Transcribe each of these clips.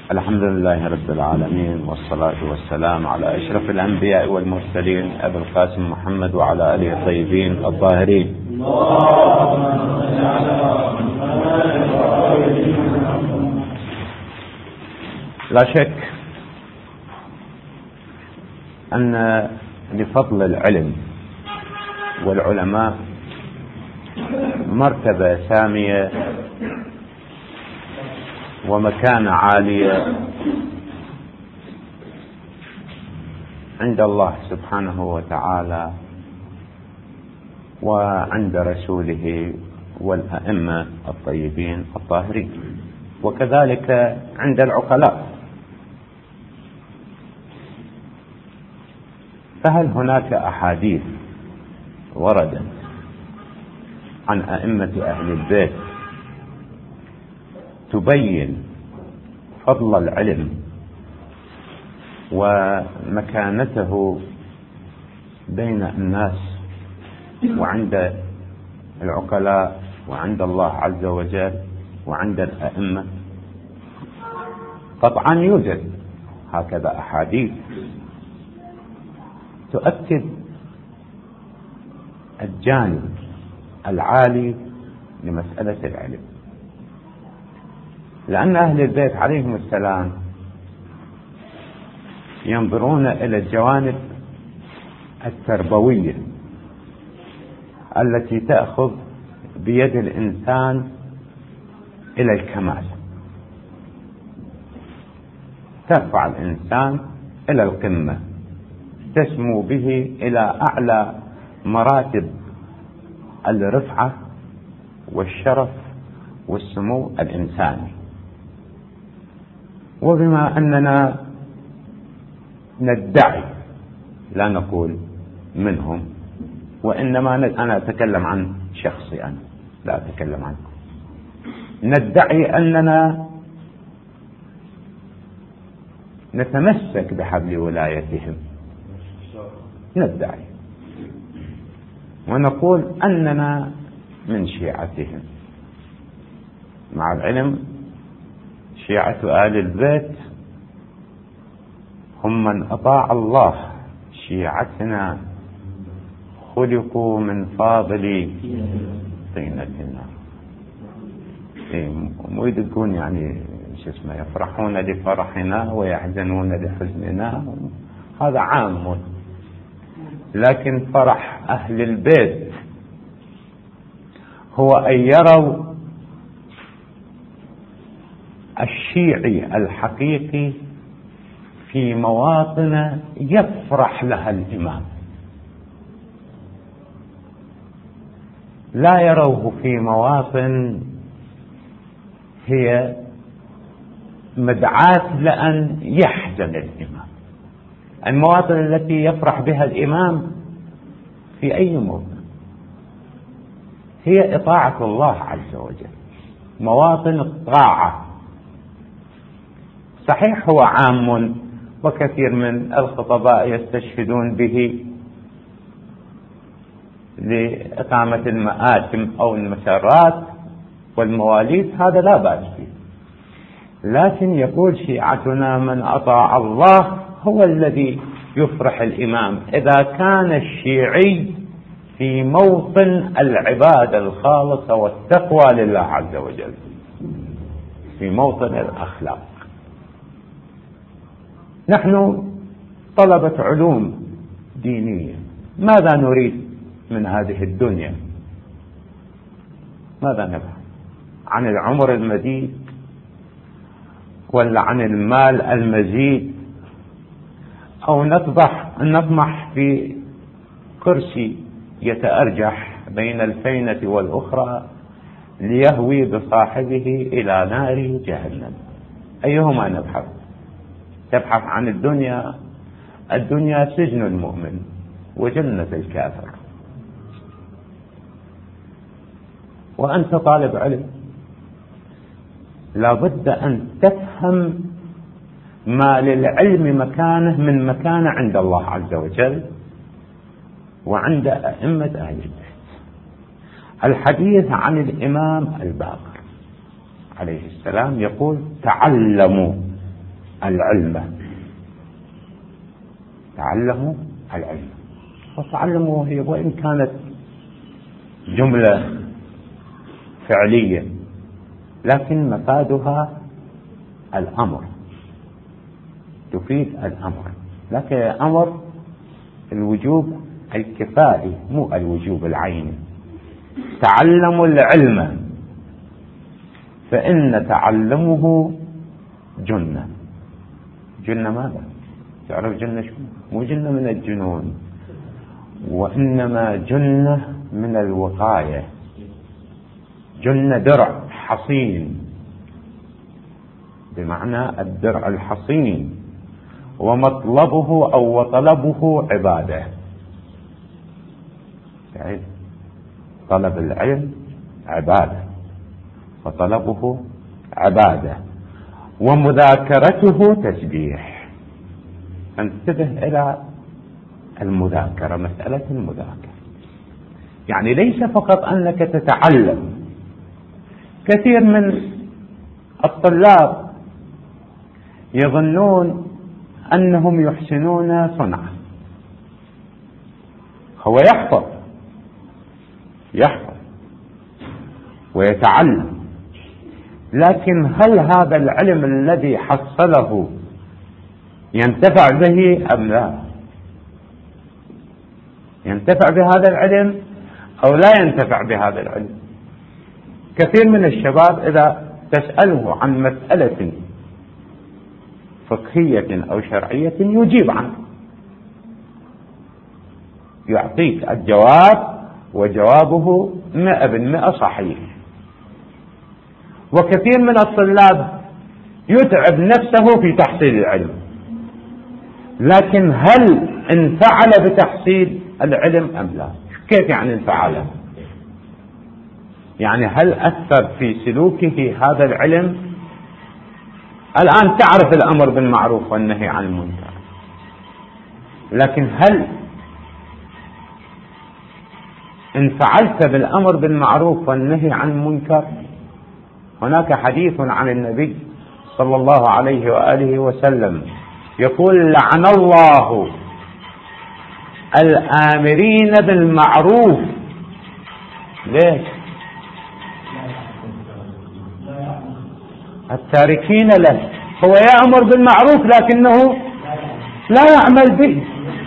الحمد لله رب العالمين، والصلاة والسلام على أشرف الأنبياء والمرسلين أبي القاسم محمد وعلى آله الطيبين الطاهرين. لا شك أن لفضل العلم والعلماء مرتبة سامية ومكانة عالية عند الله سبحانه وتعالى وعند رسوله والأئمة الطيبين الطاهرين، وكذلك عند العقلاء. فهل هناك أحاديث وردت عن أئمة أهل البيت تبين فضل العلم ومكانته بين الناس وعند العقلاء وعند الله عز وجل وعند الأئمة؟ قطعا يوجد هكذا أحاديث تؤكد الجانب العالي لمسألة العلم، لأن أهل البيت عليهم السلام ينظرون إلى الجوانب التربوية التي تأخذ بيد الإنسان إلى الكمال، ترفع الإنسان إلى القمة، تسمو به إلى أعلى مراتب الرفعة والشرف والسمو الإنساني. وبما أننا ندعي، لا نقول منهم، وإنما أنا أتكلم عن شخصي، أنا لا أتكلم عنكم، ندعي أننا نتمسك بحبل ولايتهم، ندعي ونقول أننا من شيعتهم، مع العلم شيعة آل البيت هم من أطاع الله، شيعتنا خلقوا من فاضل طينة النار. مو يدقون يعني شو اسمه، يفرحون لفرحنا ويحزنون لحزننا، هذا عام. لكن فرح أهل البيت هو أن يروا الشيعي الحقيقي في مواطن يفرح لها الإمام، لا يروه في مواطن هي مدعاة لأن يحزن الإمام. المواطن التي يفرح بها الإمام في أي موطن هي إطاعة الله عز وجل، مواطن الطاعة. صحيح هو عام وكثير من الخطباء يستشهدون به لإقامة المآتم أو المسارات والمواليد، هذا لا بأس فيه، لكن يقول شيعتنا من أطاع الله هو الذي يفرح الإمام إذا كان الشيعي في موطن العبادة الخالصة والتقوى لله عز وجل، في موطن الأخلاق. نحن طلبة علوم دينية، ماذا نريد من هذه الدنيا؟ ماذا نبحث؟ عن العمر المديد ولا عن المال المزيد، أو نطمح في كرسي يتأرجح بين الفينة والأخرى ليهوي بصاحبه إلى نار جهنم؟ أيهما نبحث؟ تبحث عن الدنيا، الدنيا سجن المؤمن وجنة الكافر. وأنت طالب علم لابد أن تفهم ما للعلم مكانه من مكانه عند الله عز وجل وعند أئمة أهل البيت. الحديث عن الإمام الباقر عليه السلام يقول: تعلموا العلم. تعلموا العلم. وتعلموا هي وإن كانت جملة فعلية لكن مفادها الأمر، تفيد الأمر، لكن أمر الوجوب الكفائي مو الوجوب العيني. تعلموا العلم فإن تعلمه جنة. جنة ماذا؟ تعرف جنة شو؟ مو جنة من الجنون، وإنما جنة من الوقاية، جنة درع حصين، بمعنى الدرع الحصين، ومطلبه أو وطلبه عبادة. يعني طلب العلم عبادة، وطلبه عبادة، ومذاكرته تسبيح. انتبه إلى المذاكرة، مسألة المذاكرة يعني ليس فقط أنك تتعلم. كثير من الطلاب يظنون أنهم يحسنون صنعا، هو يحفظ ويتعلم، لكن هل هذا العلم الذي حصله ينتفع به أم لا؟ ينتفع بهذا العلم أو لا ينتفع بهذا العلم؟ كثير من الشباب إذا تسأله عن مسألة فقهية أو شرعية يجيب عنه، يعطيك الجواب وجوابه 100% صحيح. وكثير من الطلاب يتعب نفسه في تحصيل العلم، لكن هل انفعل بتحصيل العلم أم لا؟ كيف يعني انفعل؟ يعني هل أثر في سلوكه هذا العلم؟ الآن تعرف الأمر بالمعروف والنهي عن المنكر، لكن هل انفعلت بالأمر بالمعروف والنهي عن المنكر؟ هناك حديث عن النبي صلى الله عليه وآله وسلم يقول: لعن الله الآمرين بالمعروف. ليش؟ التاركين له. هو يأمر بالمعروف لكنه لا يعمل به.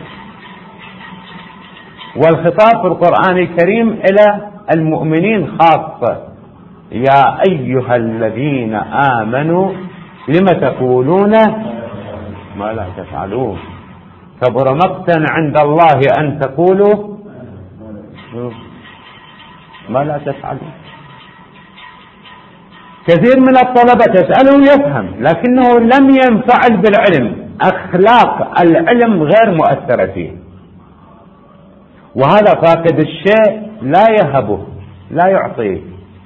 والخطاب في القرآن الكريم إلى المؤمنين خاصة: يا أيها الذين آمنوا لم تقولون ما لا تفعلون كبر مقتا عند الله أن تقولوا ما لا تفعلون. كثير من الطلبة تسأله يفهم لكنه لم ينفعل بالعلم، أخلاق العلم غير مؤثرة فيه، وهذا فاقد الشيء لا يهبه لا يعطيه.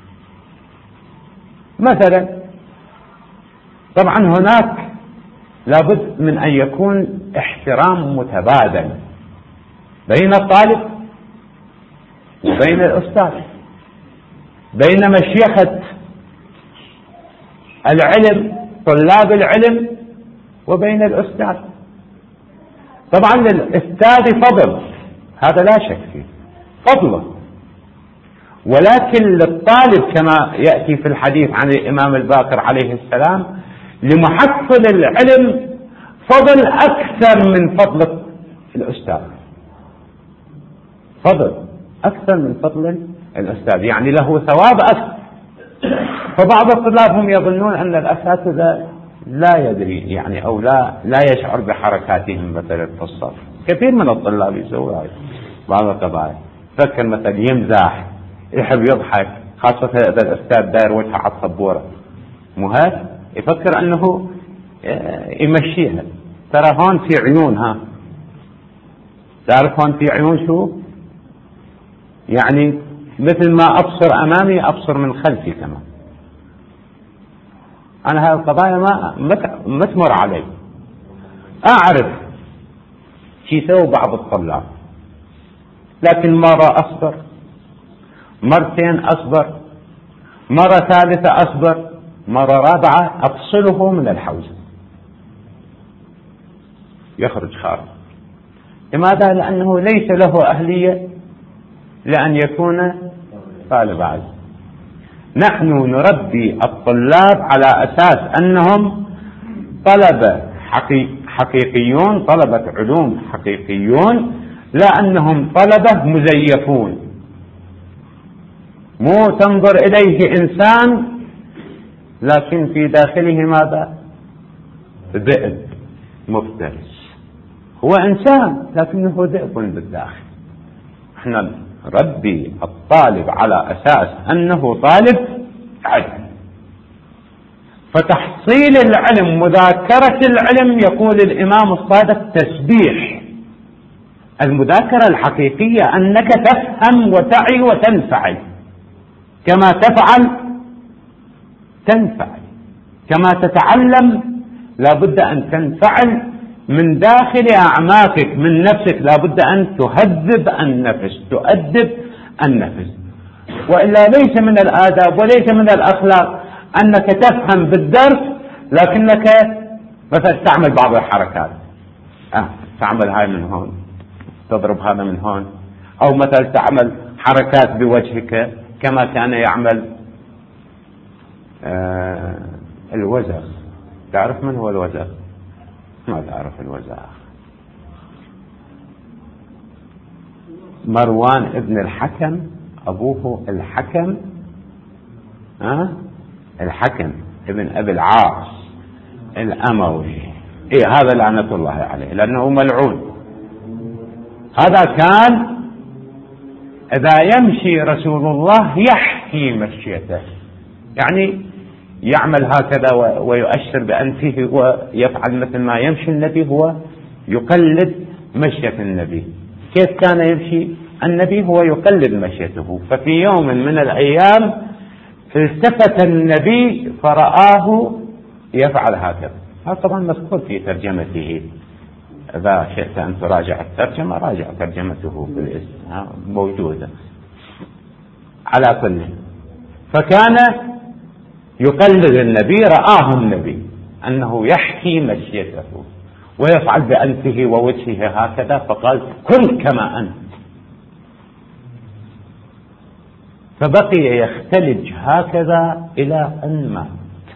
مثلا طبعا هناك لابد من أن يكون احترام متبادل بين الطالب وبين الأستاذ، بين مشيخة العلم طلاب العلم وبين الأستاذ. طبعا للأستاذ فضل، هذا لا شك فيه، فضله، ولكن للطالب كما يأتي في الحديث عن الإمام الباقر عليه السلام: لمحصل العلم فضل أكثر من فضل الأستاذ، فضل أكثر من فضل الأستاذ، يعني له ثواب أكثر. فبعض الطلاب هم يظنون أن الأساتذة لا يدري يعني أو لا يشعر بحركاتهم مثلا في الصف. كثير من الطلاب يسوي هذا بعض القضايا، فكر مثلا يمزح، يحب يضحك، خاصة إذا الأستاذ داير وجهه على السبورة، مو هذا يفكر أنه يمشيها. ترى هون في عيون، ها تعرف هون في عيون شو يعني؟ مثل ما أبصر أمامي أبصر من خلفي كمان. أنا هذه القضايا ما تمر علي، أعرف شي يسوي بعض الطلاب، لكن مرة أصبر، مرتين أصبر، مرة ثالثة أصبر، مرة رابعة أفصله من الحوزة. يخرج خارج. لماذا؟ لأنه ليس له أهلية لأن يكون طالب علم. نحن نربي الطلاب على أساس أنهم طلبة حقيقيون، طلبة علوم حقيقيون، لا أنهم طلبة مزيفون. مو تنظر إليه إنسان لكن في داخله ماذا؟ ذئب مفترس. هو إنسان لكنه ذئب بالداخل. احنا نربي الطالب على أساس أنه طالب علم. فتحصيل العلم، مذاكرة العلم، يقول الإمام الصادق تسبيح. المذاكرة الحقيقية أنك تفهم وتعي وتنفعل، كما تفعل تنفعل، كما تتعلم لابد أن تنفعل من داخل أعماقك، من نفسك، لابد أن تهذب النفس، تؤدب النفس. وإلا ليس من الآداب وليس من الأخلاق أنك تفهم بالدرس لكنك مثلا تعمل بعض الحركات، تعمل هاي من هون، تضرب هذا من هون، أو مثلا تعمل حركات بوجهك كما كان يعمل الوزغ. تعرف من هو الوزغ؟ ما تعرف الوزغ. مروان ابن الحكم، أبوه الحكم، الحكم ابن أبي العاص الأموي. هذا لعنة الله عليه لأنه ملعون. هذا كان إذا يمشي رسول الله يحكي مشيته، يعني يعمل هكذا ويؤشر بأنفه ويفعل مثل ما يمشي النبي، هو يقلد مشية النبي. كيف كان يمشي النبي؟ هو يقلد مشيته. ففي يوم من الأيام التفت النبي فرآه يفعل هكذا. هذا طبعا مذكور في ترجمته، إذا شئت أن تراجع الترجمة راجع ترجمته في الاسم موجودة على كل. فكان يقلد النبي، رآه النبي أنه يحكي مشيته ويفعل بأنفه ووجهه هكذا، فقال كن كما أنت. فبقي يختلج هكذا إلى أن مات.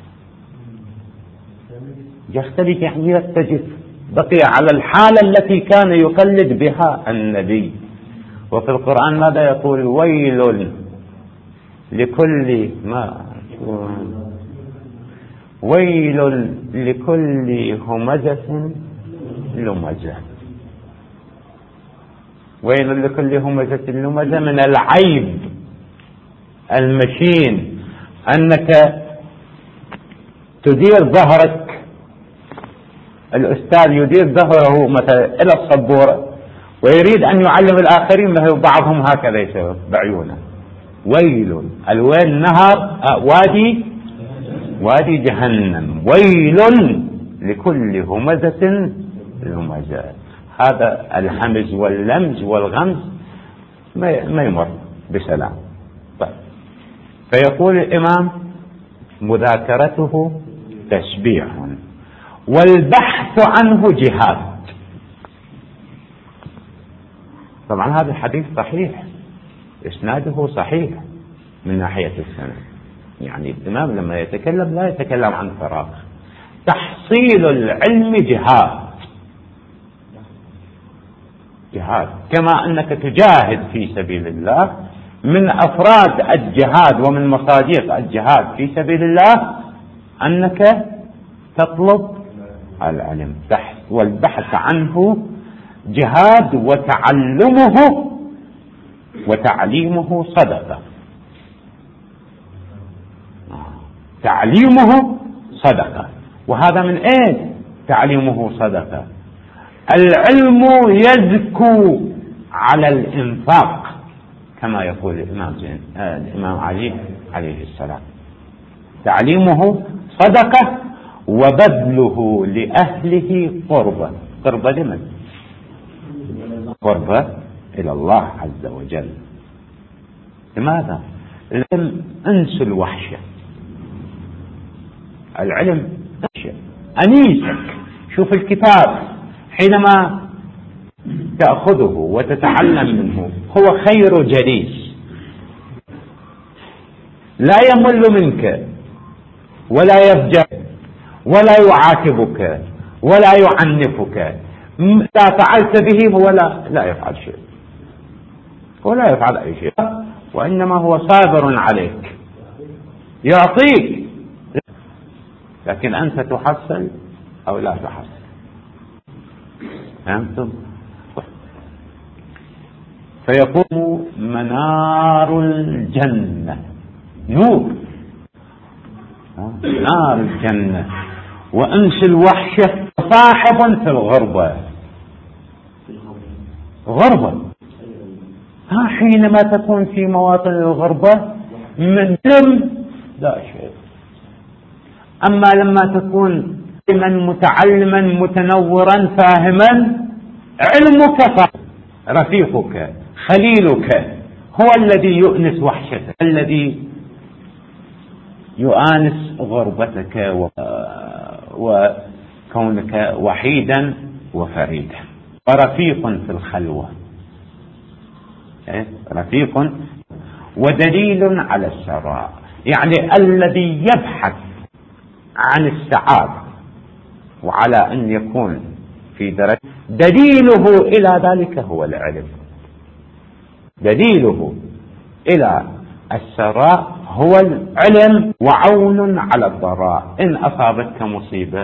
يختلج يعني يرتجف، بقي على الحالة التي كان يقلد بها النبي. وفي القرآن ماذا يقول؟ ويل لكل ويل لكل همزة لمزة. ويل لكل همزة لمزة من العيب المشين أنك تدير ظهرك، الأستاذ يدير ظهره مثلا إلى السبورة ويريد أن يعلم الآخرين، بعضهم هكذا يسوي بعيونه. ويل، الويل نهر، وادي جهنم. ويل لكل همزة لمزة. هذا الهمز واللمز والغمز ما يمر بسلام. طيب. فيقول الإمام مذاكرته تسبيح والبحث عنه جهاد. طبعا هذا الحديث صحيح، إسناده صحيح من ناحية السند. يعني الإمام لما يتكلم لا يتكلم عن فراغ. تحصيل العلم جهاد، كما أنك تجاهد في سبيل الله. من أفراد الجهاد ومن مصادر الجهاد في سبيل الله أنك تطلب العلم، والبحث عنه جهاد، وتعليمه صدقة. تعليمه صدقة. وهذا من أين تعليمه صدقة؟ العلم يزكو على الإنفاق كما يقول الإمام علي عليه السلام. تعليمه صدقة وبذله لأهله قربة لمن؟ قربة إلى الله عز وجل. لماذا؟ العلم أنس الوحشة. العلم أنيسك. شوف الكتاب حينما تأخذه وتتعلم منه هو خير جليس، لا يمل منك ولا يفجر ولا يعاتبك ولا يعنفك. إذا فعلت به هو لا يفعل شيء، ولا يفعل أي شيء، وإنما هو صابر عليك يعطيك، لكن أنت تحصل أو لا تحصل. فهمتم؟ فيقوم منار الجنة، نور نار الجنة، وأنس الوحشة صاحب في الغربة. غربة حينما تكون في مواطن الغربة من دم لا شيء، أما لما تكون متعلما متنورا فاهما علمك رفيقك خليلك هو الذي يؤنس وحشتك، الذي يؤانس غربتك وكونك وحيدا وفريدا، ورفيق في الخلوة، رفيق ودليل على السراء، يعني الذي يبحث عن السعادة وعلى أن يكون في درجة، دليله إلى ذلك هو العلم، دليله إلى السراء هو العلم، وعون على الضراء. إن أصابتك مصيبة،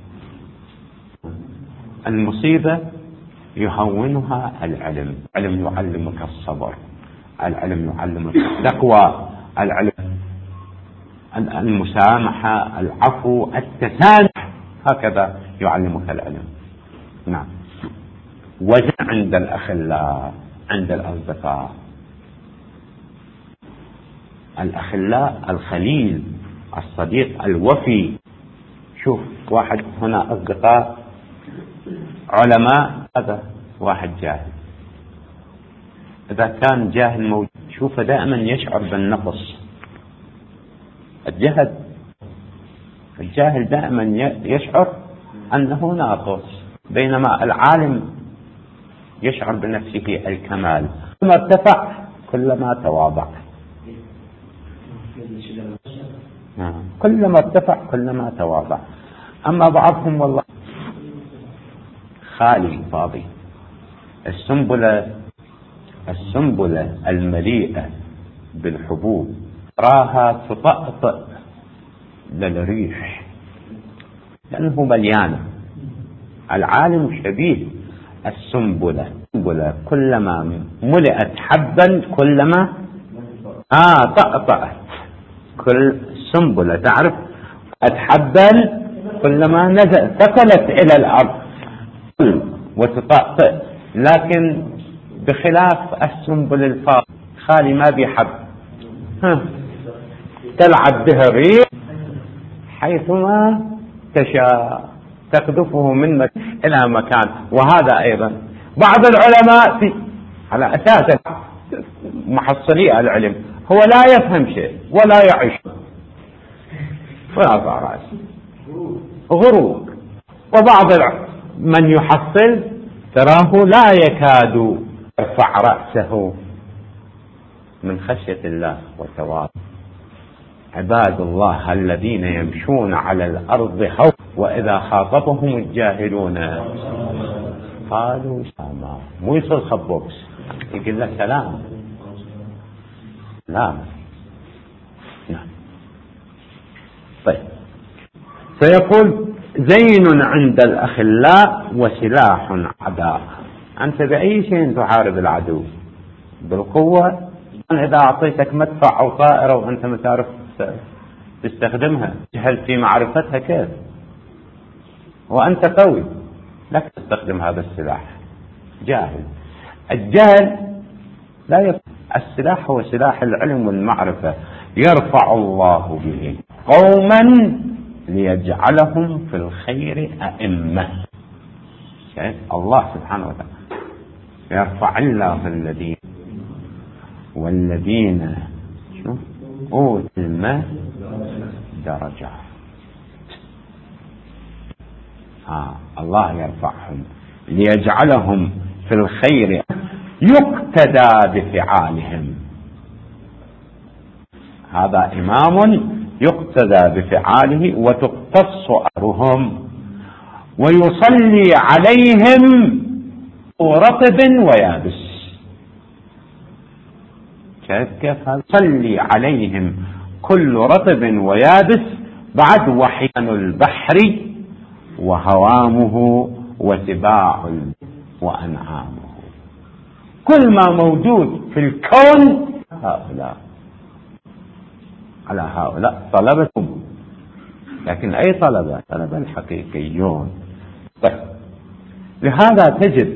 المصيبة يهونها العلم، العلم يعلمك الصبر، العلم يعلمك التقوى، العلم المسامحة، العفو، التسامح، هكذا يعلمك العلم. نعم. وزن عند الأخلاء، عند الأصدقاء، الأخلاء الخليل الصديق الوفي. شوف واحد هنا أصدقاء علماء، هذا واحد جاهل، إذا كان جاهل موجود شوف دائما يشعر بالنقص. الجاهل دائما يشعر أنه ناقص، بينما العالم يشعر بنفسه الكمال. كلما ارتفع كلما تواضع، كلما ارتفع كلما تواضع. أما بعضهم والله خالي فاضي. السنبلة المليئة بالحبوب راها تطأطئ للريح لأنه مليان. العالم شبيه السنبلة، كلما ملئت حبا كلما طأطأت. كل سنبلة تعرف حبا كلما نزل ثقلت إلى الأرض وتطأطئ، لكن بخلاف السنبل الفاضي خالي ما بيحب، تلعب به الريح حيثما تشاء، تقذفه من مكان إلى مكان. وهذا أيضا بعض العلماء على أساس محصلي العلم هو لا يفهم شيء ولا يعيش ولا صار غرور، وبعض من يحصل تراه لا يكاد يرفع رأسه من خشية الله والتواضع. عباد الله الذين يمشون على الأرض هونا وإذا خاطبهم الجاهلون قالوا سلاما. مو يصير خبوكس يقول لك سلام، لا. نعم. طيب، فيقول زين عند الأخلاء وسلاح عداء. أنت بأي شيء تحارب العدو؟ بالقوة؟ إذا أعطيتك مدفع أو طائرة وأنت ما تعرف تستخدمها، جهل في معرفتها كيف؟ وأنت قوي لك تستخدم هذا السلاح، جاهل. الجهل لا يفعل. السلاح هو سلاح العلم والمعرفة، يرفع الله به قوما ليجعلهم في الخير أئمة. الله سبحانه وتعالى يرفع الله الذين والذين أوتوا العلم درجات. الله يرفعهم ليجعلهم في الخير يقتدى بفعالهم. هذا إمام يقتدى بفعاله وتقتص أثرهم، ويصلي عليهم رطب ويابس. كيف يصلي عليهم كل رطب ويابس بعد وحيان البحر وهوامه وسباع وأنعامه، كل ما موجود في الكون هؤلاء، على هؤلاء طلبتهم. لكن أي طلبة؟ طلبة الحقيقيون. طيب، لهذا تجد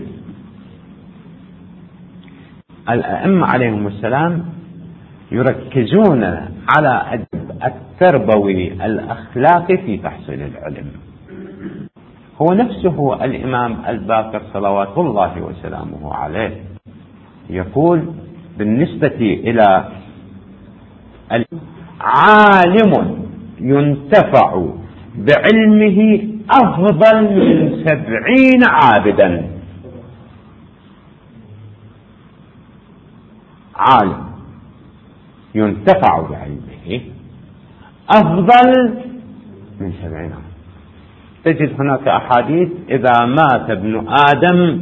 الأئمة عليهم السلام يركزون على التربوي الأخلاقي في تحصيل العلم. هو نفسه الإمام الباقر صلوات الله وسلامه عليه يقول بالنسبة إلى عالم ينتفع بعلمه أفضل من 70 عابدا. عالم ينتفع بعلمه أفضل من 70 عابدا. تجد هناك أحاديث إذا مات ابن آدم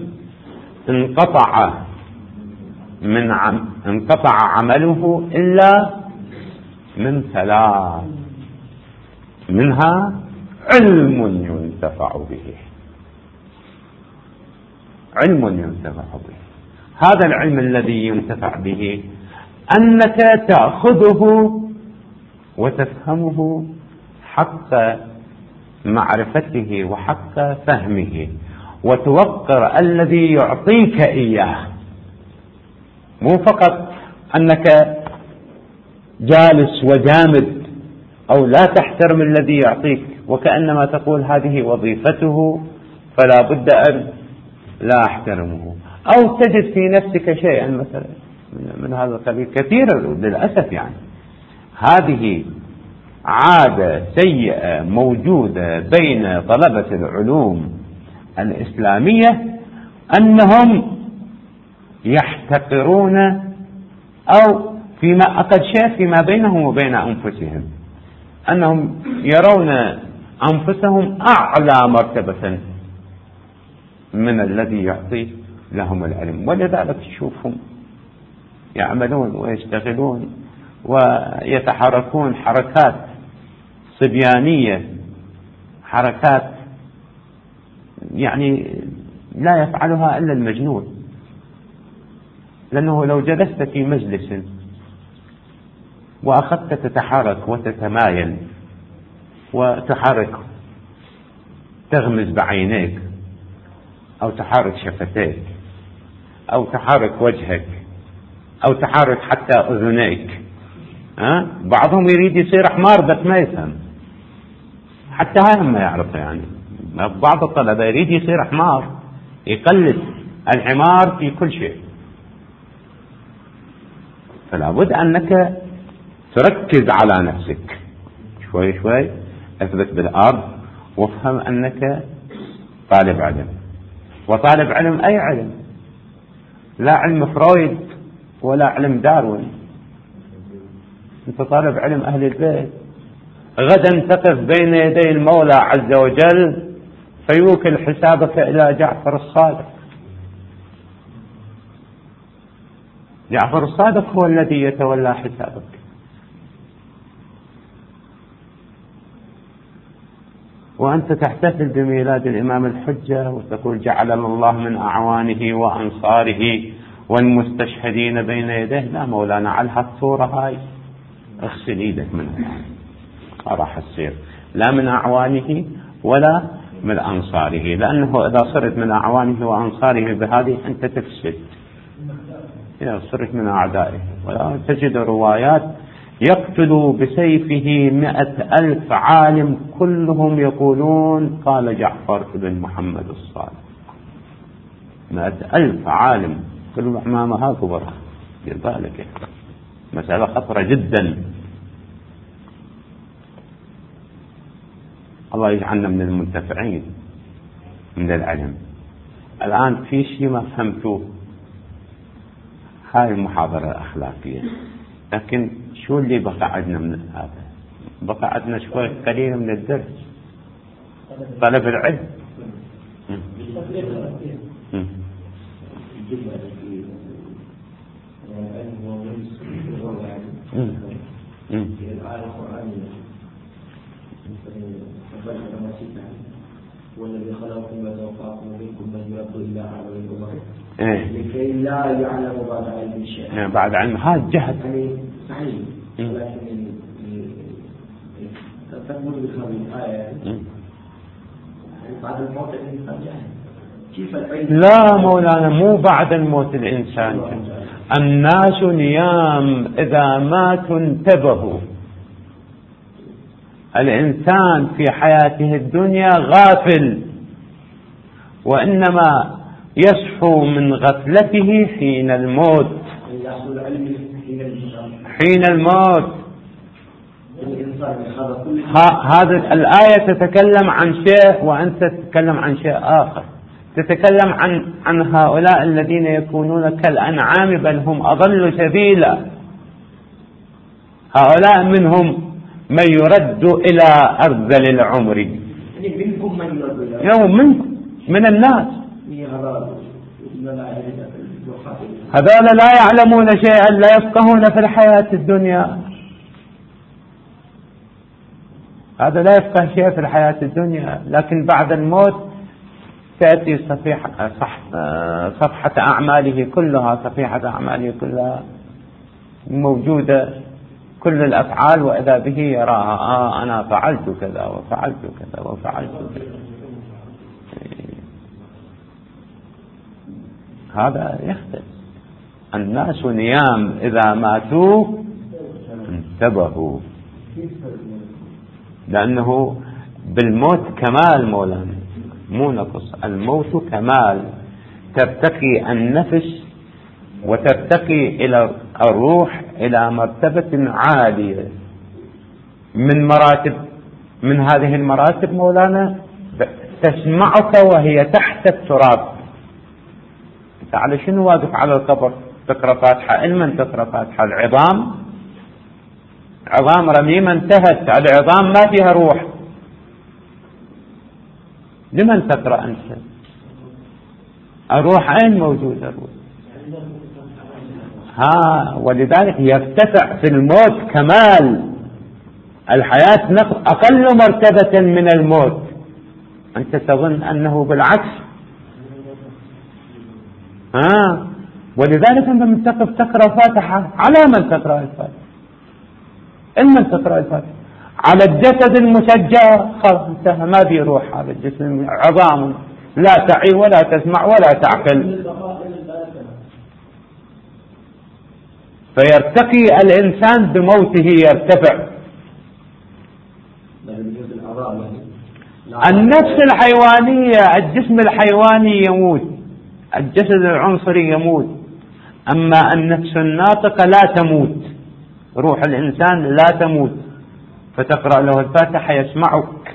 انقطع عمله إلا من 3، منها علم ينتفع به. علم ينتفع به، هذا العلم الذي ينتفع به أنك تأخذه وتفهمه حق معرفته وحق فهمه، وتوقر الذي يعطيك إياه، مو فقط أنك جالس وجامد أو لا تحترم الذي يعطيك وكأنما تقول هذه وظيفته فلا بد أن لا أحترمه، أو تجد في نفسك شيئا مثلا من هذا القبيل كثير للأسف. يعني هذه عادة سيئة موجودة بين طلبة العلوم الإسلامية، أنهم يحتقرون أو فيما أقل شيء فيما بينهم وبين أنفسهم، أنهم يرون أنفسهم أعلى مرتبة من الذي يعطي لهم العلم. ولذلك تشوفهم يعملون ويشتغلون ويتحركون حركات صبيانية، حركات يعني لا يفعلها إلا المجنون. لأنه لو جلست في مجلس وأخذت تتحرك وتتمايل وتحرك، تغمز بعينيك أو تحرك شفتيك أو تحرك وجهك أو تحرك حتى أذنيك، بعضهم يريد يصير حمار بس ما يفهم، حتى هذا ما يعرفه. يعني بعض الطلبة يريد يصير حمار، يقلد الحمار في كل شيء. فلا بد أنك تركز على نفسك شوي شوي، اثبت بالأرض وافهم أنك طالب علم. وطالب علم أي علم؟ لا علم فرويد ولا علم داروين، أنت طالب علم أهل البيت. غدا تقف بين يدي المولى عز وجل فيوكل حسابك إلى جعفر الصادق. جعفر الصادق هو الذي يتولى حسابك. وأنت تحتفل بميلاد الإمام الحجة وتقول جعلنا الله من أعوانه وأنصاره والمستشهدين بين يديه. لا مولانا، على هالصورة هاي اغسل ايدك منها، ما راح تصير لا من أعوانه ولا من أنصاره، لأنه إذا صرت من أعوانه وأنصاره بهذه أنت تفسد، صرت من أعدائه. ولا تجد روايات يقتل بسيفه 100,000 عالم كلهم يقولون قال جعفر بن محمد الصادق. 100,000 عالم كلهم أمامها كبر. بالك مسألة خطرة جدا. الله يجعلنا من المنتفعين من العلم. الآن في شيء ما فهمتوه، هاي المحاضرة الأخلاقية، لكن شو اللي بقى عندنا من هذا؟ بقى عندنا شوي قليل من الدرس، طلب العلم. والذي خلقكم وتوفاكم ومنكم من يرد إلى عالم الأمم لكي لا يعلم بعد علم شيئا. بعد علم هذا جهد. صحيح، ولكن تثبت بهذه الآية بعد الموت الإنسان كيف العلم؟ لا مولانا، مو بعد الموت الإنسان. الناس نيام إذا ماتوا انتبهوا. الإنسان في حياته الدنيا غافل، وإنما يصحو من غفلته حين الموت. حين الموت. هذه الآية تتكلم عن شيء وأنت تتكلم عن شيء آخر. تتكلم عن هؤلاء الذين يكونون كالأنعام بل هم أضل سبيلا. هؤلاء منهم من يرد إلى أرذل العمر. منكم من يرد إلى يوم من الناس. هذول لا يعلمون شيئا، لا يفقهون في الحياة الدنيا. هذا لا يفقه شيء في الحياة الدنيا، لكن بعد الموت تأتي صفحة أعماله كلها، صفيحة أعماله كلها موجودة، كل الأفعال، وإذا به يراها أنا فعلت كذا وفعلت كذا وفعلت كذا. هذا يختلف. الناس نيام إذا ماتوا انتبهوا، لأنه بالموت كمال مولانا، مو نقص. الموت كمال، ترتقي النفس وترتقي إلى الروح إلى مرتبة عالية من مراتب، من هذه المراتب مولانا تسمعك وهي تحت التراب. انت على شنو واقف على القبر تقرأ فاتحة؟ علما تقرأ فاتحة. العظام عظام رميمة انتهت، العظام ما فيها روح، لمن تقرأ أنت؟ الروح أين موجودة؟ الروح ولذلك يرتفع في الموت كمال الحياة، أقل مرتبة من الموت. أنت تظن أنه بالعكس. ولذلك أنت من تقرأ فاتحة، على من تقرأ الفاتحة؟ من تقرأ الفاتحة على الجسد المسجى، خلاص انتهى، ما في روح. هذا الجسم عظام لا تعي ولا تسمع ولا تعقل. فيرتقي الإنسان بموته، يرتفع. النفس الحيوانية، الجسم الحيواني يموت، الجسد العنصري يموت، أما النفس الناطقة لا تموت، روح الإنسان لا تموت. فتقرأ له الفاتحة يسمعك،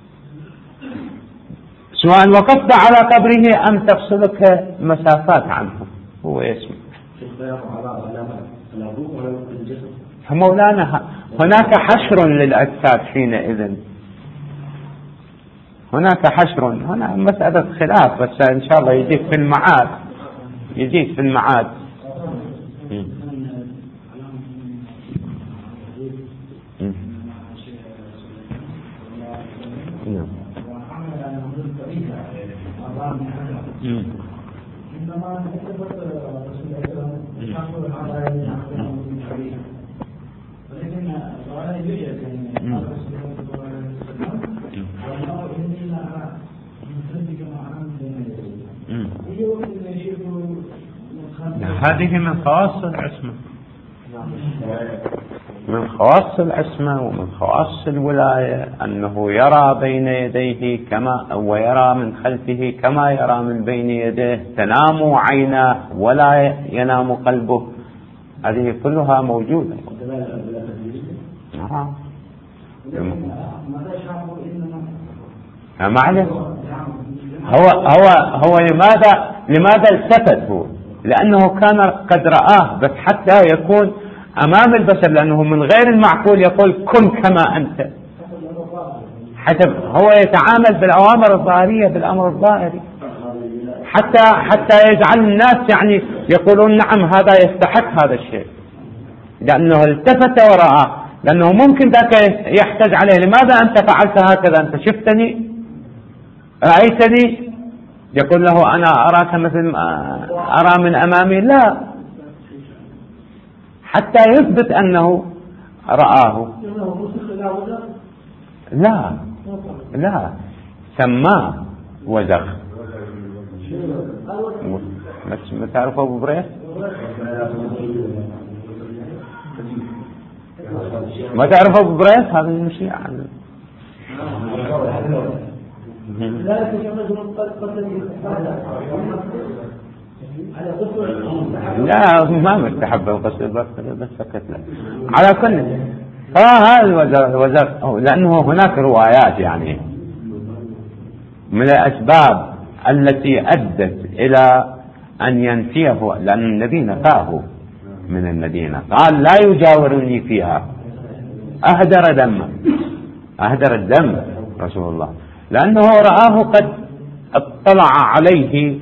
سواء وقفت على قبره أم تفصلك مسافات عنه، هو يسمع. فمولانا هناك حشر للأجساد حينئذ، هناك حشر. هنا مسألة خلاف، بس إن شاء الله يجيك في المعاد، يجيك في المعاد. هذه من خواص العصمة، من خواص العصمة ومن خواص الولاية، أنه يرى بين يديه كما ويرى من خلفه كما يرى من بين يديه، تنام عيناه ولا ينام قلبه. هذه كلها موجودة. معلش هو لماذا التفت هو؟ لأنه كان قد رآه، بس حتى يكون أمام البشر، لأنه من غير المعقول يقول كن كما أنت. حسب هو يتعامل بالأوامر الظاهرية، بالأمر الظاهري، حتى يجعل الناس يعني يقولون نعم هذا يستحق هذا الشيء، لأنه التفت ورآه. لأنه ممكن ذاك يحتج عليه لماذا أنت فعلت هكذا، أنت شفتني رأيتني، يقول له أنا أراك مثل ما أرى من أمامي، لا، حتى يثبت أنه رآه. لا سماه وزغ. ما تعرف أبو بريس؟ ما تعرف أبو بريس؟ هذا المشي عنه. لا ما مستحب الغسل، بس سكت له. على كل هذا الوزغ، لأنه هناك روايات يعني من الأسباب التي أدت إلى أن ينفيه، لأن النبي نفاه من المدينة، قال لا يجاورني فيها، أهدر الدم رسول الله، لأنه رآه قد اطلع عليه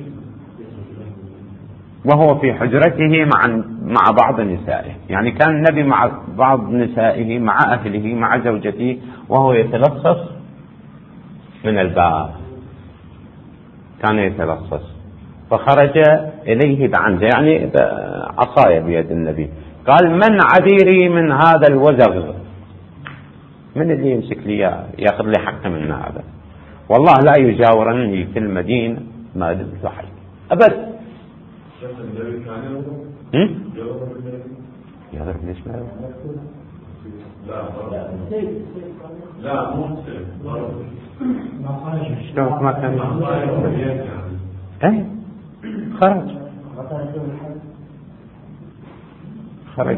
وهو في حجرته مع بعض نسائه. يعني كان النبي مع بعض نسائه، مع أهله، مع زوجته، وهو يتلصص من الباب، كان يتلصص، فخرج إليه بعنزة، يعني عصاية بيد النبي، قال من عذيري من هذا الوزغ، من اللي يمسك لي ياخذ لي حقه من هذا، والله لا يجاورني في المدينة ما دمت حي أبدا. يضرب ليش ما شلون ما كان خرج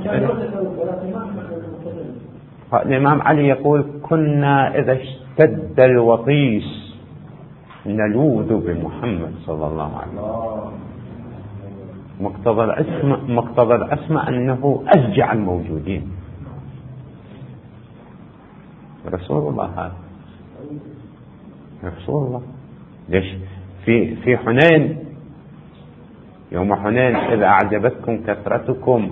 الإمام علي يقول كنا إذا اشتد الوطيس نلوذ بمحمد صلى الله عليه وسلم. مقتضى العصمة أنه أشجع الموجودين، رسول الله هذا، رسول الله. ليش في حنين، يوم حنين إذا أعجبتكم كثرتكم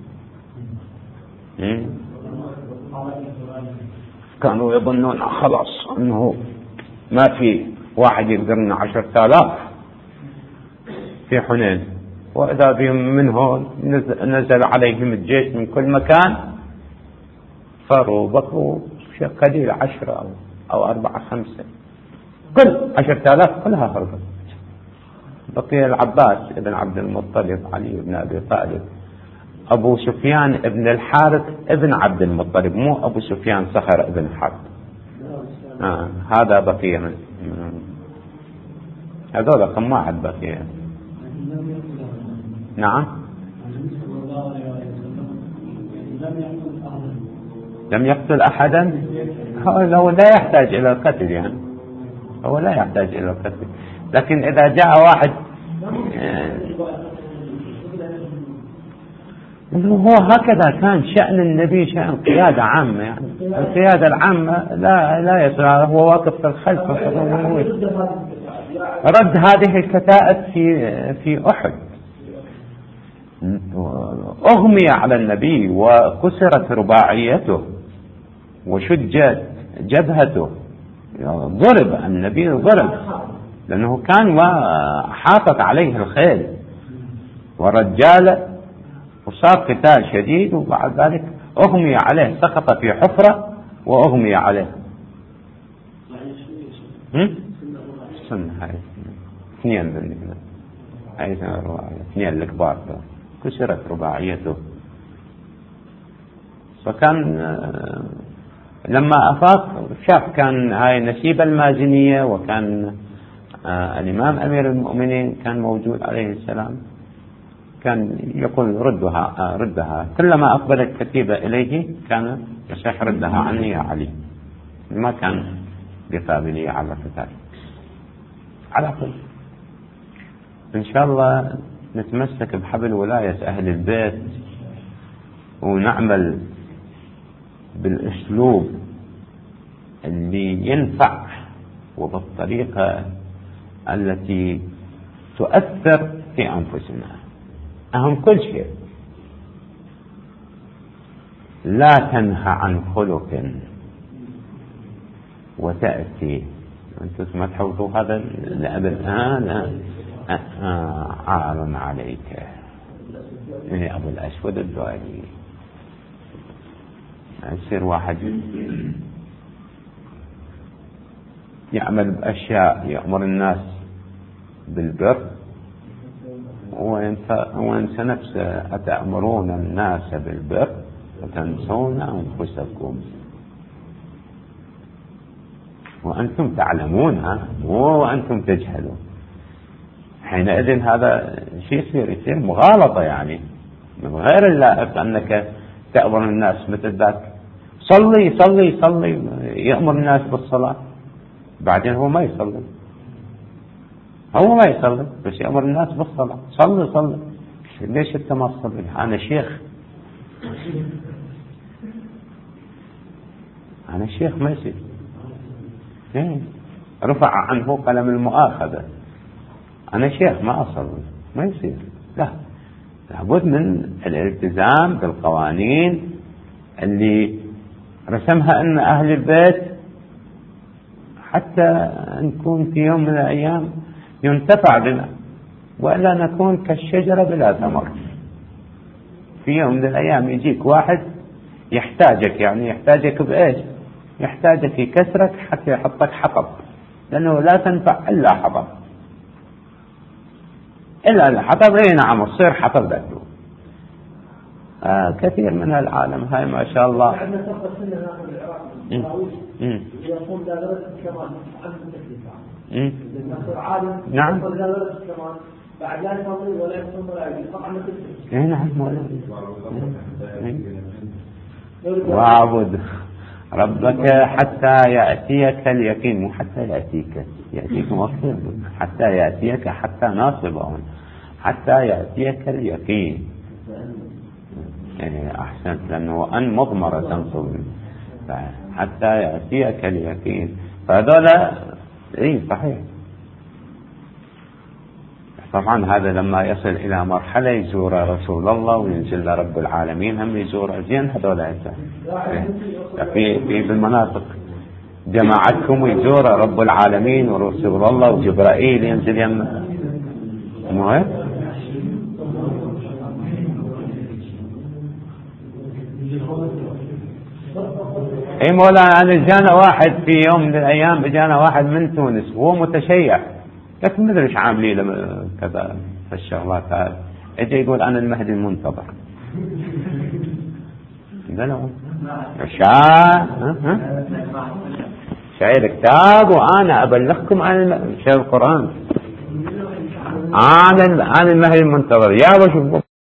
كانوا يظنون خلاص أنه ما في واحد يقدرنا 10,000 في حنين، وإذا بهم منهم نزل عليهم الجيش من كل مكان، صاروا بقوا قليل 10 أو 4 5، كل 10,000 كلها هربت. بقي العباس ابن عبد المطلب، علي بن أبي طالب، أبو سفيان ابن الحارث ابن عبد المطلب، مو أبو سفيان صخر ابن حرب، هذا بقي هذول كم واحد بقي. نعم لم يقتل أحدا، هو لا يحتاج إلى القتل، يعني هو لا يحتاج إلى القتل، لكن إذا جاء واحد هو هكذا كان شأن النبي، شأن قيادة عامة، يعني القيادة العامة لا يسرع، هو واقف في الخلف، رد هذه الكتائب في أحد، أغمي على النبي وكسرت رباعيته وشجت جبهته، ضرب النبي، ضرب لأنه كان حاطت عليه الخيل والرجال، وصار قتال شديد، وبعد ذلك أغمي عليه، سقط في حفرة وأغمي عليه. السنة هاي 2 بالنسبة هاي 2 الكبار، كسرت رباعيته. فكان لما أفاق شاف كان هاي نسيب المازنية، وكان الإمام أمير المؤمنين كان موجود عليه السلام، كان يقول ردها، كلما أقبلت كتيبة إليه كان يصيح ردها عني يا علي، ما كان بقابلية على القتال. على كل إن شاء الله نتمسك بحبل ولاية أهل البيت ونعمل بالأسلوب اللي ينفع وبالطريقة التي تؤثر في أنفسنا. أهم كل شيء لا تنهى عن خلق وتأتي. أنتم ما تحوطوا هذا الأب الآن عار عليك من أبو الأسود الدؤلي. يصير واحد يعمل بأشياء يأمر الناس بالبر وينسى نفسه. أتأمرون الناس بالبر وتنسون أنفسكم وأنتم تعلمون وأنتم تجهلون. حينئذ هذا شيء يصير مغالطة، يعني من غير اللائق أنك تأمر الناس مثل ذاك صلي صلي صلي، يأمر الناس بالصلاة بعدين هو ما يصلي، بس يأمر الناس بالصلاة صلي صلي. ليش أنت ما تصلي؟ أنا شيخ ما يصير. رفع عنه قلم المؤاخذة. أنا شيخ ما أصلي، ما يصير. لا، لابد من الالتزام بالقوانين اللي رسمها أن أهل البيت، حتى نكون في يوم من الأيام ينتفع بنا، وإلا نكون كالشجرة بلا ثمر. في يوم من الأيام يجيك واحد يحتاجك، يعني يحتاجك بإيش؟ يحتاجك يكسرك حتى يحطك حطب، لأنه لا تنفع إلا حطب، إلا الحطب. نعم تصير حطب بدو. كثير من العالم هاي ما شاء الله. نعم بعد لا يصلي ولا يصوم ولا يجي طبعا نعم. واعبد ربك حتى يأتيك اليقين، مو حتى يأتيك مصير، حتى يأتيك، حتى ناصبه، حتى يأتيك اليقين. يعني أحسن، لأنه أن مضمرة تنصب حتى يأتيك اليقين. فهذا صحيح. طبعا هذا لما يصل إلى مرحلة يزور رسول الله وينزل رب العالمين هم يزور زين. هذول في بالمناطق جماعتكم ويزور رب العالمين ورسول الله وجبرائيل ينزل مهم. اي مولانا، انا جانا واحد في يوم من الايام، جانا واحد من تونس وهو متشيع، لكن ما ادري ايش عاملين لما كذا في الشغلات هذه. اجى يقول انا المهدي المنتظر. قالوا شايل كتاب وانا ابلغكم عن شايل القران، انا المهدي المنتظر. يا